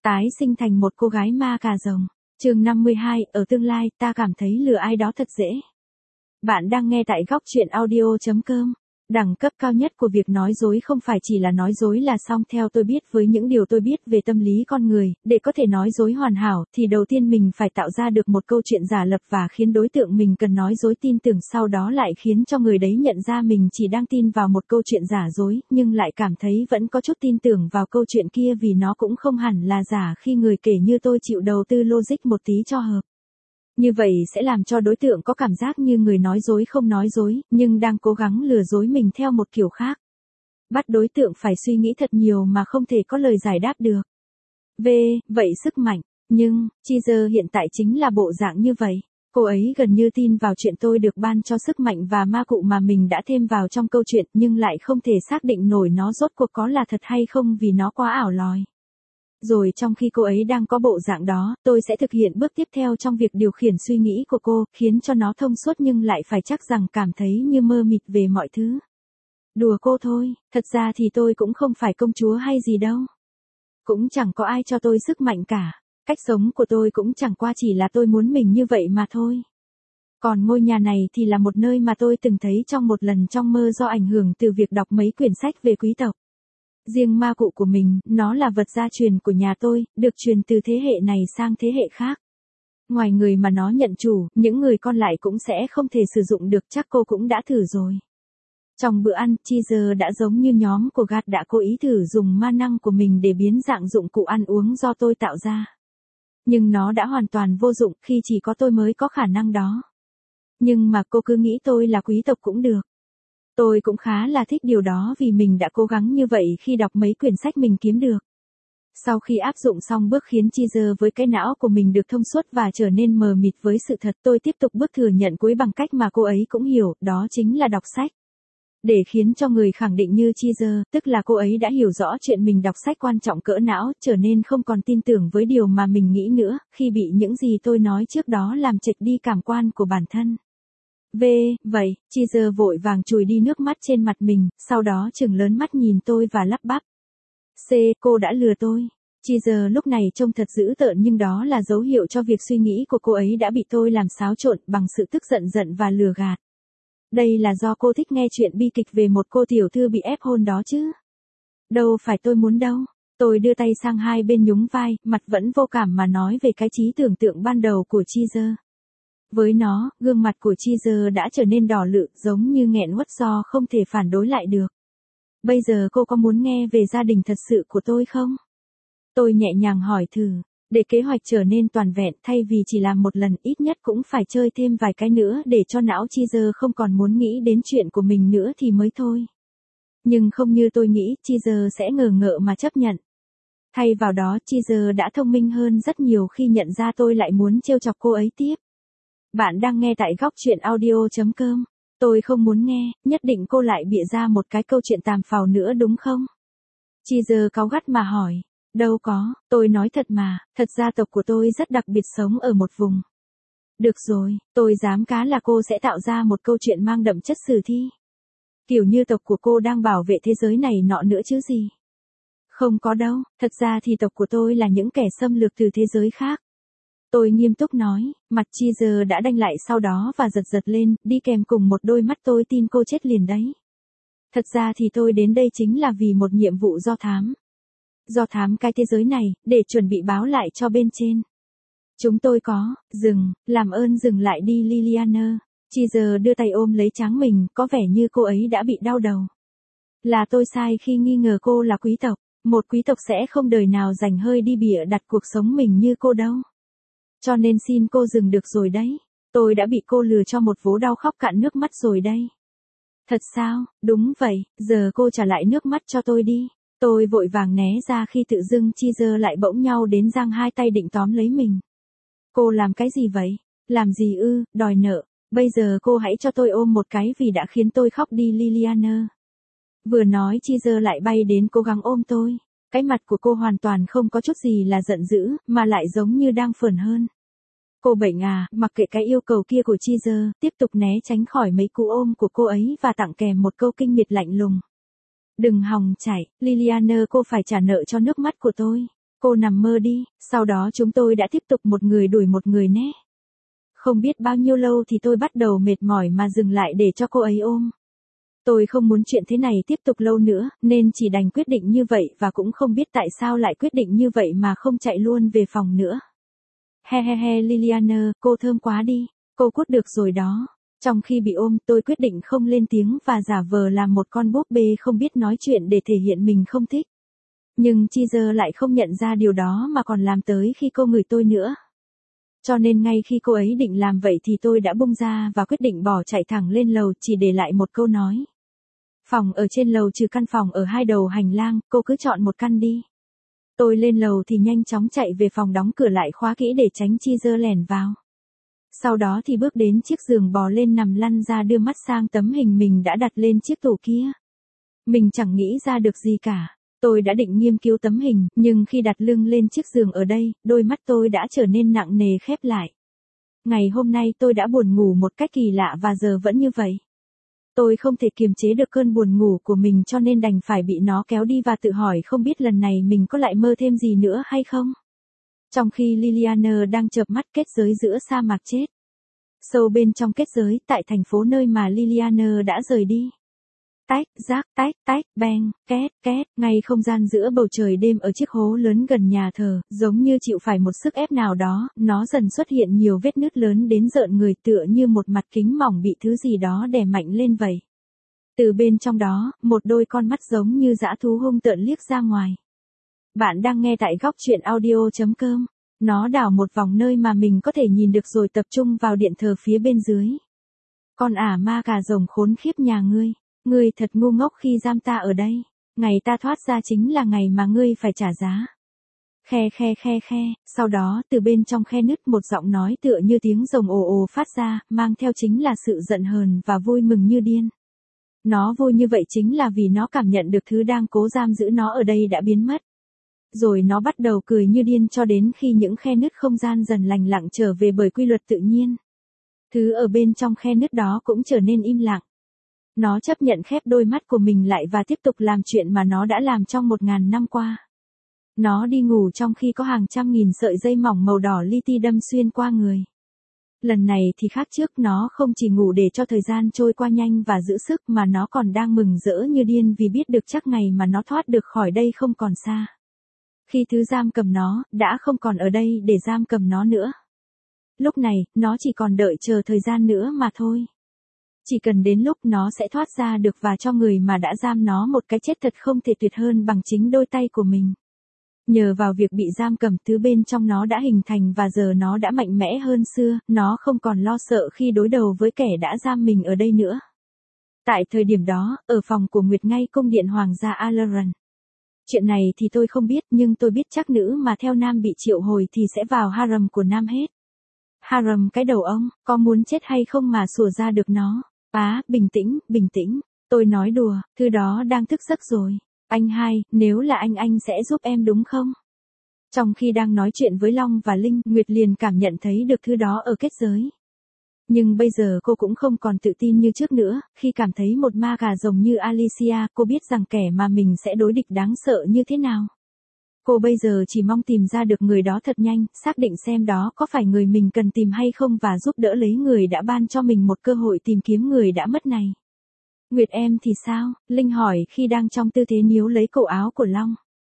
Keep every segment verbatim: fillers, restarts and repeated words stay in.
Tái sinh thành một cô gái ma cà rồng. Chương năm mươi hai, ở tương lai, ta cảm thấy lừa ai đó thật dễ. Bạn đang nghe tại góc truyện audio chấm com. Đẳng cấp cao nhất của việc nói dối không phải chỉ là nói dối là xong. Theo tôi biết, với những điều tôi biết về tâm lý con người, để có thể nói dối hoàn hảo, thì đầu tiên mình phải tạo ra được một câu chuyện giả lập và khiến đối tượng mình cần nói dối tin tưởng, sau đó lại khiến cho người đấy nhận ra mình chỉ đang tin vào một câu chuyện giả dối, nhưng lại cảm thấy vẫn có chút tin tưởng vào câu chuyện kia vì nó cũng không hẳn là giả khi người kể như tôi chịu đầu tư logic một tí cho hợp. Như vậy sẽ làm cho đối tượng có cảm giác như người nói dối không nói dối, nhưng đang cố gắng lừa dối mình theo một kiểu khác. Bắt đối tượng phải suy nghĩ thật nhiều mà không thể có lời giải đáp được. V. Vậy sức mạnh. Nhưng, Cheezer hiện tại chính là bộ dạng như vậy. Cô ấy gần như tin vào chuyện tôi được ban cho sức mạnh và ma cụ mà mình đã thêm vào trong câu chuyện, nhưng lại không thể xác định nổi nó rốt cuộc có là thật hay không vì nó quá ảo lòi. Rồi trong khi cô ấy đang có bộ dạng đó, tôi sẽ thực hiện bước tiếp theo trong việc điều khiển suy nghĩ của cô, khiến cho nó thông suốt nhưng lại phải chắc rằng cảm thấy như mơ mịt về mọi thứ. Đùa cô thôi, thật ra thì tôi cũng không phải công chúa hay gì đâu. Cũng chẳng có ai cho tôi sức mạnh cả. Cách sống của tôi cũng chẳng qua chỉ là tôi muốn mình như vậy mà thôi. Còn ngôi nhà này thì là một nơi mà tôi từng thấy trong một lần trong mơ do ảnh hưởng từ việc đọc mấy quyển sách về quý tộc. Riêng ma cụ của mình, nó là vật gia truyền của nhà tôi, được truyền từ thế hệ này sang thế hệ khác. Ngoài người mà nó nhận chủ, những người còn lại cũng sẽ không thể sử dụng được, chắc cô cũng đã thử rồi. Trong bữa ăn, Cheezer đã giống như nhóm của Gad đã cố ý thử dùng ma năng của mình để biến dạng dụng cụ ăn uống do tôi tạo ra. Nhưng nó đã hoàn toàn vô dụng khi chỉ có tôi mới có khả năng đó. Nhưng mà cô cứ nghĩ tôi là quý tộc cũng được. Tôi cũng khá là thích điều đó vì mình đã cố gắng như vậy khi đọc mấy quyển sách mình kiếm được. Sau khi áp dụng xong bước khiến Cheezer với cái não của mình được thông suốt và trở nên mờ mịt với sự thật, tôi tiếp tục bước thừa nhận cuối bằng cách mà cô ấy cũng hiểu, đó chính là đọc sách. Để khiến cho người khẳng định như Cheezer, tức là cô ấy đã hiểu rõ chuyện mình đọc sách quan trọng cỡ não, trở nên không còn tin tưởng với điều mà mình nghĩ nữa, khi bị những gì tôi nói trước đó làm trệch đi cảm quan của bản thân. V. Vậy, Cheezer vội vàng chùi đi nước mắt trên mặt mình, sau đó trừng lớn mắt nhìn tôi và lắp bắp. C. Cô đã lừa tôi. Cheezer lúc này trông thật dữ tợn nhưng đó là dấu hiệu cho việc suy nghĩ của cô ấy đã bị tôi làm xáo trộn bằng sự tức giận giận và lừa gạt. Đây là do cô thích nghe chuyện bi kịch về một cô tiểu thư bị ép hôn đó chứ. Đâu phải tôi muốn đâu. Tôi đưa tay sang hai bên nhún vai, mặt vẫn vô cảm mà nói về cái trí tưởng tượng ban đầu của Cheezer. Với nó, gương mặt của Cheezer đã trở nên đỏ lự, giống như nghẹn uất do không thể phản đối lại được. Bây giờ cô có muốn nghe về gia đình thật sự của tôi không? Tôi nhẹ nhàng hỏi thử, để kế hoạch trở nên toàn vẹn, thay vì chỉ làm một lần, ít nhất cũng phải chơi thêm vài cái nữa để cho não Cheezer không còn muốn nghĩ đến chuyện của mình nữa thì mới thôi. Nhưng không như tôi nghĩ, Cheezer sẽ ngờ ngợ mà chấp nhận. Thay vào đó, Cheezer đã thông minh hơn rất nhiều khi nhận ra tôi lại muốn trêu chọc cô ấy tiếp. Bạn đang nghe tại góc truyện audio chấm com. Tôi không muốn nghe, nhất định cô lại bịa ra một cái câu chuyện tàm phào nữa đúng không? Cheezer cáu gắt mà hỏi. Đâu có, tôi nói thật mà, thật ra tộc của tôi rất đặc biệt sống ở một vùng. Được rồi, tôi dám cá là cô sẽ tạo ra một câu chuyện mang đậm chất sử thi. Kiểu như tộc của cô đang bảo vệ thế giới này nọ nữa chứ gì. Không có đâu, thật ra thì tộc của tôi là những kẻ xâm lược từ thế giới khác. Tôi nghiêm túc nói, mặt Cheezer đã đanh lại sau đó và giật giật lên, đi kèm cùng một đôi mắt tôi tin cô chết liền đấy. Thật ra thì tôi đến đây chính là vì một nhiệm vụ do thám. Do thám cái thế giới này, để chuẩn bị báo lại cho bên trên. Chúng tôi có, dừng, làm ơn dừng lại đi Liliana. Cheezer đưa tay ôm lấy trán mình, có vẻ như cô ấy đã bị đau đầu. Là tôi sai khi nghi ngờ cô là quý tộc. Một quý tộc sẽ không đời nào dành hơi đi bịa đặt cuộc sống mình như cô đâu. Cho nên xin cô dừng được rồi đấy. Tôi đã bị cô lừa cho một vố đau khóc cạn nước mắt rồi đây. Thật sao? Đúng vậy, giờ cô trả lại nước mắt cho tôi đi. Tôi vội vàng né ra khi tự dưng Cheezer lại bỗng nhau đến giang hai tay định tóm lấy mình. Cô làm cái gì vậy? Làm gì ư, đòi nợ. Bây giờ cô hãy cho tôi ôm một cái vì đã khiến tôi khóc đi Liliana. Vừa nói Cheezer lại bay đến cố gắng ôm tôi. Cái mặt của cô hoàn toàn không có chút gì là giận dữ, mà lại giống như đang phởn hơn. Cô bệnh à, mặc kệ cái yêu cầu kia của Cheezer, tiếp tục né tránh khỏi mấy cú ôm của cô ấy và tặng kèm một câu kinh miệt lạnh lùng. Đừng hòng chạy, Liliana, cô phải trả nợ cho nước mắt của tôi. Cô nằm mơ đi, sau đó chúng tôi đã tiếp tục một người đuổi một người nhé. Không biết bao nhiêu lâu thì tôi bắt đầu mệt mỏi mà dừng lại để cho cô ấy ôm. Tôi không muốn chuyện thế này tiếp tục lâu nữa, nên chỉ đành quyết định như vậy và cũng không biết tại sao lại quyết định như vậy mà không chạy luôn về phòng nữa. He he he Liliana, cô thơm quá đi, cô cút được rồi đó. Trong khi bị ôm, tôi quyết định không lên tiếng và giả vờ làm một con búp bê không biết nói chuyện để thể hiện mình không thích. Nhưng Cheezer lại không nhận ra điều đó mà còn làm tới khi cô ngửi tôi nữa. Cho nên ngay khi cô ấy định làm vậy thì tôi đã bung ra và quyết định bỏ chạy thẳng lên lầu chỉ để lại một câu nói. Phòng ở trên lầu trừ căn phòng ở hai đầu hành lang, cô cứ chọn một căn đi. Tôi lên lầu thì nhanh chóng chạy về phòng đóng cửa lại khóa kỹ để tránh Cheezer lẻn vào. Sau đó thì bước đến chiếc giường bò lên nằm lăn ra đưa mắt sang tấm hình mình đã đặt lên chiếc tủ kia. Mình chẳng nghĩ ra được gì cả. Tôi đã định nghiên cứu tấm hình, nhưng khi đặt lưng lên chiếc giường ở đây, đôi mắt tôi đã trở nên nặng nề khép lại. Ngày hôm nay tôi đã buồn ngủ một cách kỳ lạ và giờ vẫn như vậy. Tôi không thể kiềm chế được cơn buồn ngủ của mình cho nên đành phải bị nó kéo đi và tự hỏi không biết lần này mình có lại mơ thêm gì nữa hay không. Trong khi Liliana đang chợp mắt kết giới giữa sa mạc chết. Sâu bên trong kết giới tại thành phố nơi mà Liliana đã rời đi. Tách, rác, tách, tách, beng, két, két, ngay không gian giữa bầu trời đêm ở chiếc hố lớn gần nhà thờ, giống như chịu phải một sức ép nào đó, nó dần xuất hiện nhiều vết nứt lớn đến rợn người tựa như một mặt kính mỏng bị thứ gì đó đè mạnh lên vậy. Từ bên trong đó, một đôi con mắt giống như dã thú hung tợn liếc ra ngoài. Bạn đang nghe tại góc truyện audio chấm com. Nó đảo một vòng nơi mà mình có thể nhìn được rồi tập trung vào điện thờ phía bên dưới. Con ả ma cà rồng khốn khiếp nhà ngươi. Ngươi thật ngu ngốc khi giam ta ở đây. Ngày ta thoát ra chính là ngày mà ngươi phải trả giá. Khe khe khe khe, sau đó từ bên trong khe nứt một giọng nói tựa như tiếng rồng ồ ồ phát ra, mang theo chính là sự giận hờn và vui mừng như điên. Nó vui như vậy chính là vì nó cảm nhận được thứ đang cố giam giữ nó ở đây đã biến mất. Rồi nó bắt đầu cười như điên cho đến khi những khe nứt không gian dần lành lặng trở về bởi quy luật tự nhiên. Thứ ở bên trong khe nứt đó cũng trở nên im lặng. Nó chấp nhận khép đôi mắt của mình lại và tiếp tục làm chuyện mà nó đã làm trong một ngàn năm qua. Nó đi ngủ trong khi có hàng trăm nghìn sợi dây mỏng màu đỏ li ti đâm xuyên qua người. Lần này thì khác trước, nó không chỉ ngủ để cho thời gian trôi qua nhanh và giữ sức mà nó còn đang mừng rỡ như điên vì biết được chắc ngày mà nó thoát được khỏi đây không còn xa. Khi thứ giam cầm nó, đã không còn ở đây để giam cầm nó nữa. Lúc này, nó chỉ còn đợi chờ thời gian nữa mà thôi. Chỉ cần đến lúc nó sẽ thoát ra được và cho người mà đã giam nó một cái chết thật không thể tuyệt hơn bằng chính đôi tay của mình. Nhờ vào việc bị giam cầm, thứ bên trong nó đã hình thành và giờ nó đã mạnh mẽ hơn xưa, nó không còn lo sợ khi đối đầu với kẻ đã giam mình ở đây nữa. Tại thời điểm đó, ở phòng của Nguyệt ngay cung điện Hoàng gia Alaran. Chuyện này thì tôi không biết nhưng tôi biết chắc nữ mà theo nam bị triệu hồi thì sẽ vào harem của nam hết. Harem cái đầu ông, có muốn chết hay không mà sủa ra được nó. Á, bình tĩnh, bình tĩnh. Tôi nói đùa, thứ đó đang thức giấc rồi. Anh hai, nếu là anh anh sẽ giúp em đúng không? Trong khi đang nói chuyện với Long và Linh, Nguyệt liền cảm nhận thấy được thứ đó ở kết giới. Nhưng bây giờ cô cũng không còn tự tin như trước nữa, khi cảm thấy một ma gà rồng như Alicia, cô biết rằng kẻ mà mình sẽ đối địch đáng sợ như thế nào. Cô bây giờ chỉ mong tìm ra được người đó thật nhanh, xác định xem đó có phải người mình cần tìm hay không và giúp đỡ lấy người đã ban cho mình một cơ hội tìm kiếm người đã mất này. Nguyệt em thì sao? Linh hỏi khi đang trong tư thế níu lấy cổ áo của Long.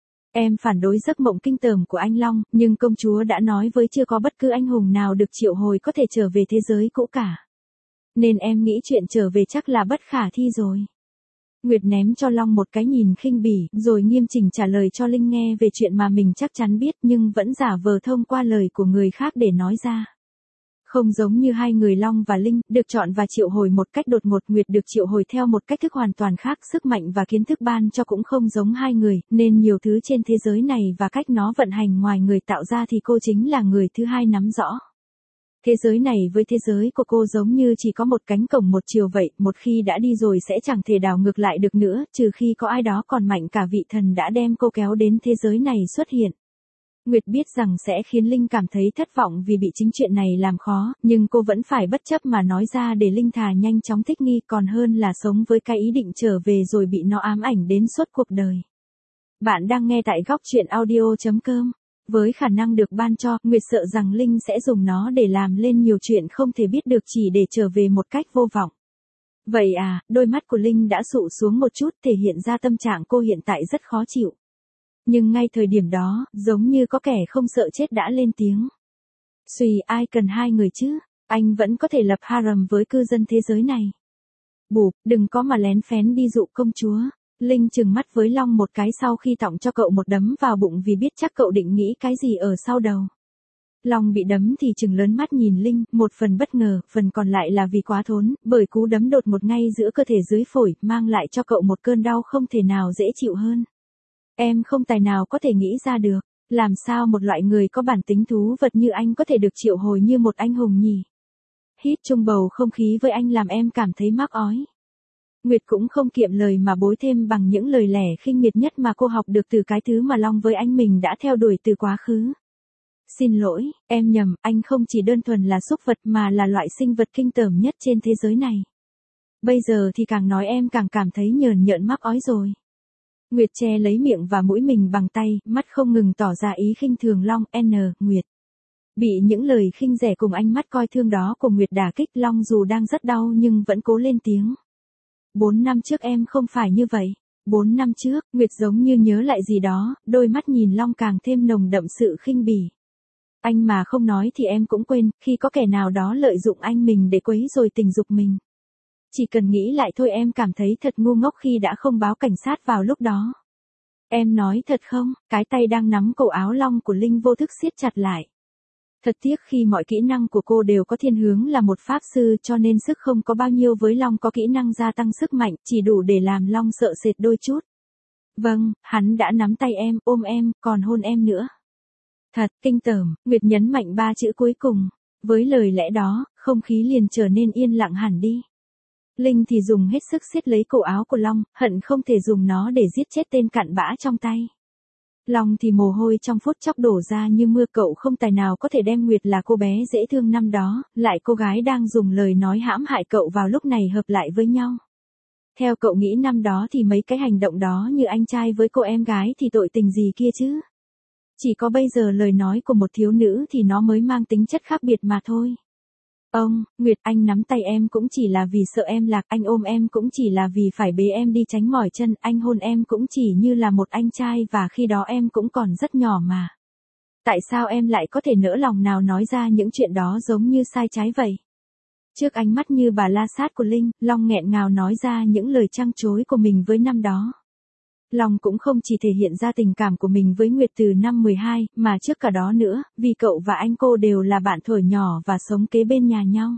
Em phản đối giấc mộng kinh tởm của anh Long, nhưng công chúa đã nói với chưa có bất cứ anh hùng nào được triệu hồi có thể trở về thế giới cũ cả. Nên em nghĩ chuyện trở về chắc là bất khả thi rồi. Nguyệt ném cho Long một cái nhìn khinh bỉ, rồi nghiêm chỉnh trả lời cho Linh nghe về chuyện mà mình chắc chắn biết nhưng vẫn giả vờ thông qua lời của người khác để nói ra. Không giống như hai người Long và Linh, được chọn và triệu hồi một cách đột ngột, Nguyệt được triệu hồi theo một cách thức hoàn toàn khác, sức mạnh và kiến thức ban cho cũng không giống hai người, nên nhiều thứ trên thế giới này và cách nó vận hành ngoài người tạo ra thì cô chính là người thứ hai nắm rõ. Thế giới này với thế giới của cô giống như chỉ có một cánh cổng một chiều vậy, một khi đã đi rồi sẽ chẳng thể đảo ngược lại được nữa, trừ khi có ai đó còn mạnh cả vị thần đã đem cô kéo đến thế giới này xuất hiện. Nguyệt biết rằng sẽ khiến Linh cảm thấy thất vọng vì bị chính chuyện này làm khó, nhưng cô vẫn phải bất chấp mà nói ra để Linh thà nhanh chóng thích nghi còn hơn là sống với cái ý định trở về rồi bị nó ám ảnh đến suốt cuộc đời. Bạn đang nghe tại góc chuyện audio chấm com. Với khả năng được ban cho, Nguyệt sợ rằng Linh sẽ dùng nó để làm lên nhiều chuyện không thể biết được chỉ để trở về một cách vô vọng. Vậy à, đôi mắt của Linh đã sụ xuống một chút thể hiện ra tâm trạng cô hiện tại rất khó chịu. Nhưng ngay thời điểm đó, giống như có kẻ không sợ chết đã lên tiếng. Suy ai cần hai người chứ, anh vẫn có thể lập harem với cư dân thế giới này. Bụp, đừng có mà lén phén đi dụ công chúa. Linh trừng mắt với Long một cái sau khi tọng cho cậu một đấm vào bụng vì biết chắc cậu định nghĩ cái gì ở sau đầu. Long bị đấm thì trừng lớn mắt nhìn Linh, một phần bất ngờ, phần còn lại là vì quá thốn, bởi cú đấm đột một ngay giữa cơ thể dưới phổi, mang lại cho cậu một cơn đau không thể nào dễ chịu hơn. Em không tài nào có thể nghĩ ra được, làm sao một loại người có bản tính thú vật như anh có thể được triệu hồi như một anh hùng nhỉ? Hít chung bầu không khí với anh làm em cảm thấy mắc ói. Nguyệt cũng không kiệm lời mà bối thêm bằng những lời lẽ khinh miệt nhất mà cô học được từ cái thứ mà Long với anh mình đã theo đuổi từ quá khứ. Xin lỗi, em nhầm, anh không chỉ đơn thuần là súc vật mà là loại sinh vật kinh tởm nhất trên thế giới này. Bây giờ thì càng nói em càng cảm thấy nhờn nhợn mắc ói rồi. Nguyệt che lấy miệng và mũi mình bằng tay, mắt không ngừng tỏ ra ý khinh thường Long. N. Nguyệt. Bị những lời khinh rẻ cùng ánh mắt coi thương đó của Nguyệt đả kích, Long dù đang rất đau nhưng vẫn cố lên tiếng. Bốn năm trước em không phải như vậy. Bốn năm trước, Nguyệt giống như nhớ lại gì đó, đôi mắt nhìn Long càng thêm nồng đậm sự khinh bỉ. Anh mà không nói thì em cũng quên, khi có kẻ nào đó lợi dụng anh mình để quấy rồi tình dục mình. Chỉ cần nghĩ lại thôi em cảm thấy thật ngu ngốc khi đã không báo cảnh sát vào lúc đó. Em nói thật không? Cái tay đang nắm cổ áo Long của Linh vô thức siết chặt lại. Thật tiếc khi mọi kỹ năng của cô đều có thiên hướng là một pháp sư cho nên sức không có bao nhiêu với Long có kỹ năng gia tăng sức mạnh, chỉ đủ để làm Long sợ sệt đôi chút. Vâng, hắn đã nắm tay em, ôm em, còn hôn em nữa. Thật, kinh tởm, Nguyệt nhấn mạnh ba chữ cuối cùng. Với lời lẽ đó, không khí liền trở nên yên lặng hẳn đi. Linh thì dùng hết sức siết lấy cổ áo của Long, hận không thể dùng nó để giết chết tên cặn bã trong tay. Long thì mồ hôi trong phút chốc đổ ra như mưa, cậu không tài nào có thể đem Nguyệt là cô bé dễ thương năm đó, lại cô gái đang dùng lời nói hãm hại cậu vào lúc này hợp lại với nhau. Theo cậu nghĩ năm đó thì mấy cái hành động đó như anh trai với cô em gái thì tội tình gì kia chứ? Chỉ có bây giờ lời nói của một thiếu nữ thì nó mới mang tính chất khác biệt mà thôi. Ông, Nguyệt, anh nắm tay em cũng chỉ là vì sợ em lạc, anh ôm em cũng chỉ là vì phải bế em đi tránh mỏi chân, anh hôn em cũng chỉ như là một anh trai và khi đó em cũng còn rất nhỏ mà. Tại sao em lại có thể nỡ lòng nào nói ra những chuyện đó giống như sai trái vậy? Trước ánh mắt như bà la sát của Linh, Long nghẹn ngào nói ra những lời trăng trối của mình với năm đó. Long cũng không chỉ thể hiện ra tình cảm của mình với Nguyệt từ năm mười hai, mà trước cả đó nữa, vì cậu và anh cô đều là bạn thuở nhỏ và sống kế bên nhà nhau.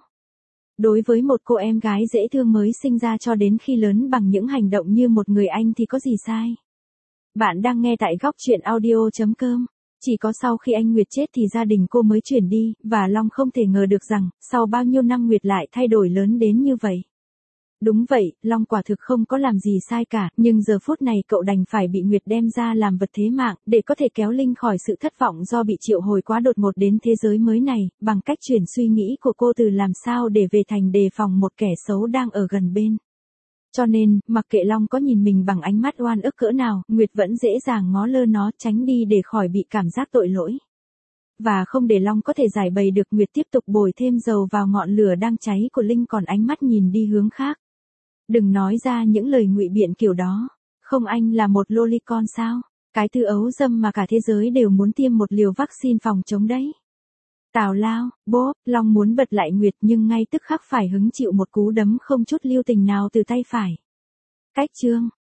Đối với một cô em gái dễ thương mới sinh ra cho đến khi lớn bằng những hành động như một người anh thì có gì sai. Bạn đang nghe tại góc chuyện audio chấm com. Chỉ có sau khi anh Nguyệt chết thì gia đình cô mới chuyển đi, và Long không thể ngờ được rằng, sau bao nhiêu năm Nguyệt lại thay đổi lớn đến như vậy. Đúng vậy, Long quả thực không có làm gì sai cả, nhưng giờ phút này cậu đành phải bị Nguyệt đem ra làm vật thế mạng, để có thể kéo Linh khỏi sự thất vọng do bị triệu hồi quá đột ngột đến thế giới mới này, bằng cách chuyển suy nghĩ của cô từ làm sao để về thành đề phòng một kẻ xấu đang ở gần bên. Cho nên, mặc kệ Long có nhìn mình bằng ánh mắt oan ức cỡ nào, Nguyệt vẫn dễ dàng ngó lơ nó, tránh đi để khỏi bị cảm giác tội lỗi. Và không để Long có thể giải bày được, Nguyệt tiếp tục bồi thêm dầu vào ngọn lửa đang cháy của Linh, còn ánh mắt nhìn đi hướng khác. Đừng nói ra những lời ngụy biện kiểu đó. Không, anh là một lolicon sao? Cái thứ ấu dâm mà cả thế giới đều muốn tiêm một liều vaccine phòng chống đấy. Tào lao, bốp, Long muốn bật lại Nguyệt nhưng ngay tức khắc phải hứng chịu một cú đấm không chút lưu tình nào từ tay phải. Cách chương,